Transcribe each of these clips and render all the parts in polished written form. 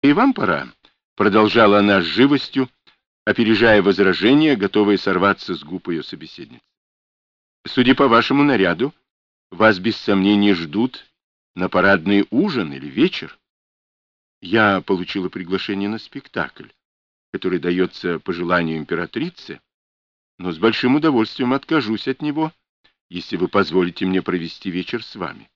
и вам пора, продолжала она с живостью, опережая возражения, готовые сорваться с губ ее собеседницы. Судя по вашему наряду, вас без сомнения ждут на парадный ужин или вечер. Я получила приглашение на спектакль, который дается по желанию императрицы, но с большим удовольствием откажусь от него, если вы позволите мне провести вечер с вами.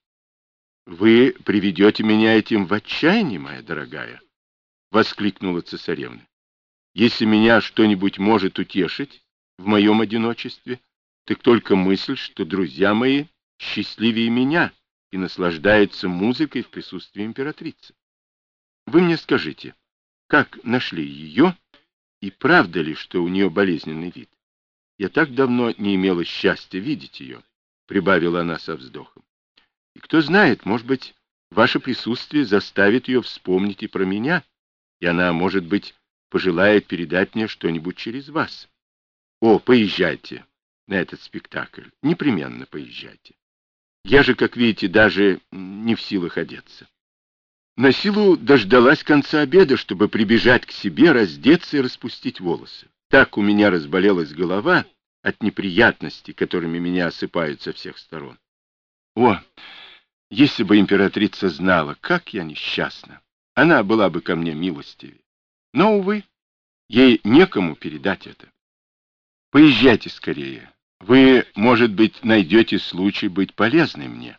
Вы приведете меня этим в отчаяние, моя дорогая, — воскликнула цесаревна. Если меня что-нибудь может утешить в моем одиночестве, так только мысль, что друзья мои счастливее меня и наслаждаются музыкой в присутствии императрицы. Вы мне скажите, как нашли ее, и правда ли, что у нее болезненный вид? Я так давно не имела счастья видеть ее, — прибавила она со вздохом. И кто знает, может быть, ваше присутствие заставит ее вспомнить и про меня, и она, может быть, пожелает передать мне что-нибудь через вас. О, поезжайте на этот спектакль, непременно поезжайте. Я же, как видите, даже не в силах одеться. На силу дождалась конца обеда, чтобы прибежать к себе, раздеться и распустить волосы. Так у меня разболелась голова от неприятностей, которыми меня осыпают со всех сторон. О, если бы императрица знала, как я несчастна, она была бы ко мне милостивее. Но, увы, ей некому передать это. Поезжайте скорее. Вы, может быть, найдете случай быть полезной мне.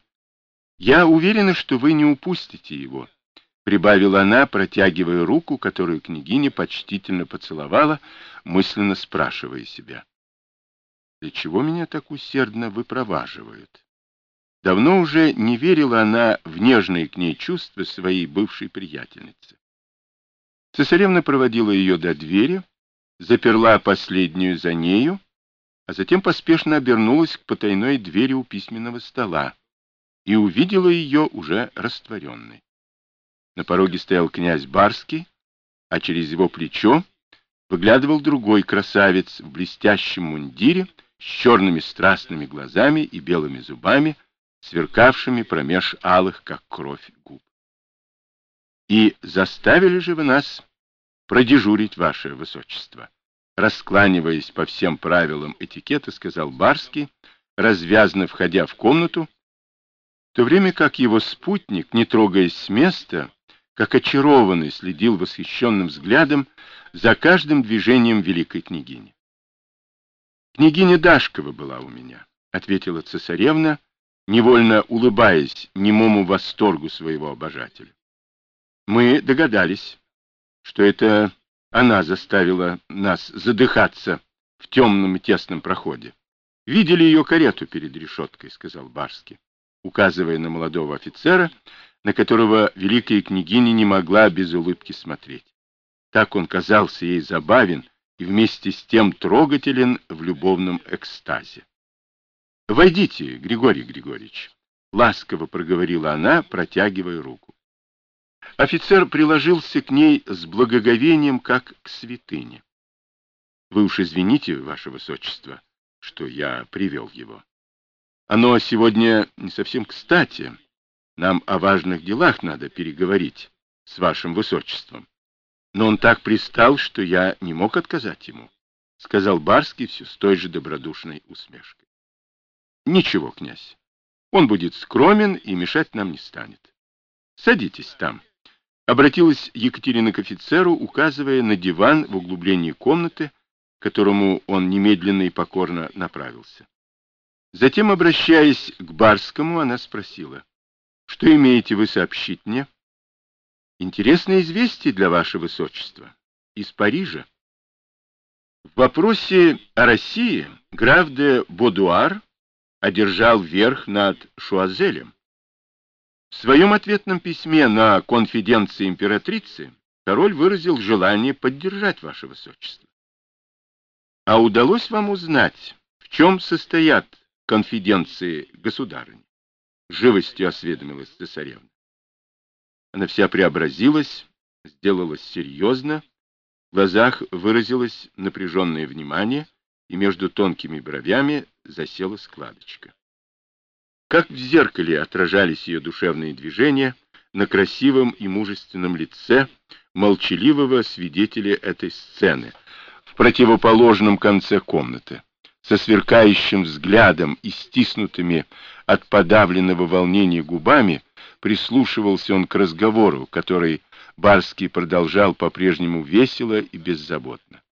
Я уверена, что вы не упустите его, — прибавила она, протягивая руку, которую княгиня почтительно поцеловала, мысленно спрашивая себя. Для чего меня так усердно выпроваживают? Давно уже не верила она в нежные к ней чувства своей бывшей приятельницы. Цесаревна проводила ее до двери, заперла последнюю за нею, а затем поспешно обернулась к потайной двери у письменного стола и увидела ее уже растворенной. На пороге стоял князь Барский, а через его плечо выглядывал другой красавец в блестящем мундире с черными страстными глазами и белыми зубами, сверкавшими промеж алых, как кровь, губ. «И заставили же вы нас продежурить, ваше высочество», — раскланиваясь по всем правилам этикета, сказал Барский, развязно входя в комнату, в то время как его спутник, не трогаясь с места, как очарованный, следил восхищенным взглядом за каждым движением великой княгини. «Княгиня Дашкова была у меня», — ответила цесаревна, невольно улыбаясь немому восторгу своего обожателя. «Мы догадались, что это она заставила нас задыхаться в темном и тесном проходе. Видели ее карету перед решеткой», — сказал Барский, указывая на молодого офицера, на которого великая княгиня не могла без улыбки смотреть. Так он казался ей забавен и вместе с тем трогателен в любовном экстазе. «Войдите, Григорий Григорьевич», — ласково проговорила она, протягивая руку. Офицер приложился к ней с благоговением, как к святыне. «Вы уж извините, ваше высочество, что я привел его. Оно сегодня не совсем кстати. Нам о важных делах надо переговорить с вашим высочеством. Но он так пристал, что я не мог отказать ему», — сказал Барский все с той же добродушной усмешкой. «Ничего, князь, он будет скромен и мешать нам не станет. Садитесь там», — обратилась Екатерина к офицеру, указывая на диван в углублении комнаты, к которому он немедленно и покорно направился. Затем, обращаясь к Барскому, она спросила: «Что имеете вы сообщить мне?» «Интересное известие для вашего высочества. Из Парижа. В вопросе о России граф де Бодуар одержал верх над Шуазелем. В своем ответном письме на конфиденции императрицы король выразил желание поддержать ваше высочество. А удалось вам узнать, в чем состоят конфиденции государыни?» — живостью осведомилась цесаревна. Она вся преобразилась, сделалась серьезно, в глазах выразилось напряженное внимание, и между тонкими бровями засела складочка. Как в зеркале отражались ее душевные движения на красивом и мужественном лице, молчаливого свидетеля этой сцены, в противоположном конце комнаты. Со сверкающим взглядом и стиснутыми от подавленного волнения губами прислушивался он к разговору, который Барский продолжал по-прежнему весело и беззаботно.